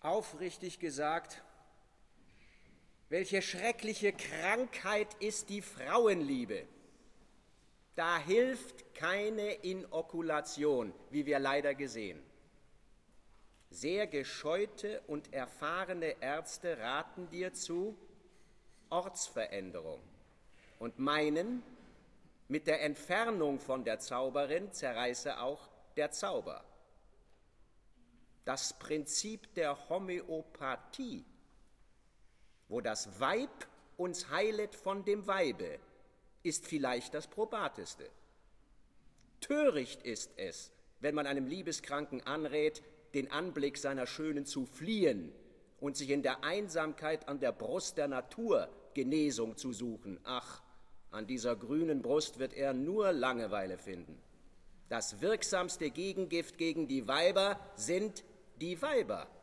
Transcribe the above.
Aufrichtig gesagt, welche schreckliche Krankheit ist die Frauenliebe. Da hilft keine Inokulation, wie wir leider gesehen. Sehr gescheute und erfahrene Ärzte raten dir zu Ortsveränderung und meinen, mit der Entfernung von der Zauberin zerreiße auch der Zauber. Das Prinzip der Homöopathie, wo das Weib uns heilet von dem Weibe, ist vielleicht das probateste. Töricht ist es, wenn man einem Liebeskranken anrät, den Anblick seiner Schönen zu fliehen und sich in der Einsamkeit an der Brust der Natur Genesung zu suchen. Ach, an dieser grünen Brust wird er nur Langeweile finden. Das wirksamste Gegengift gegen die Weiber sind die Weiber.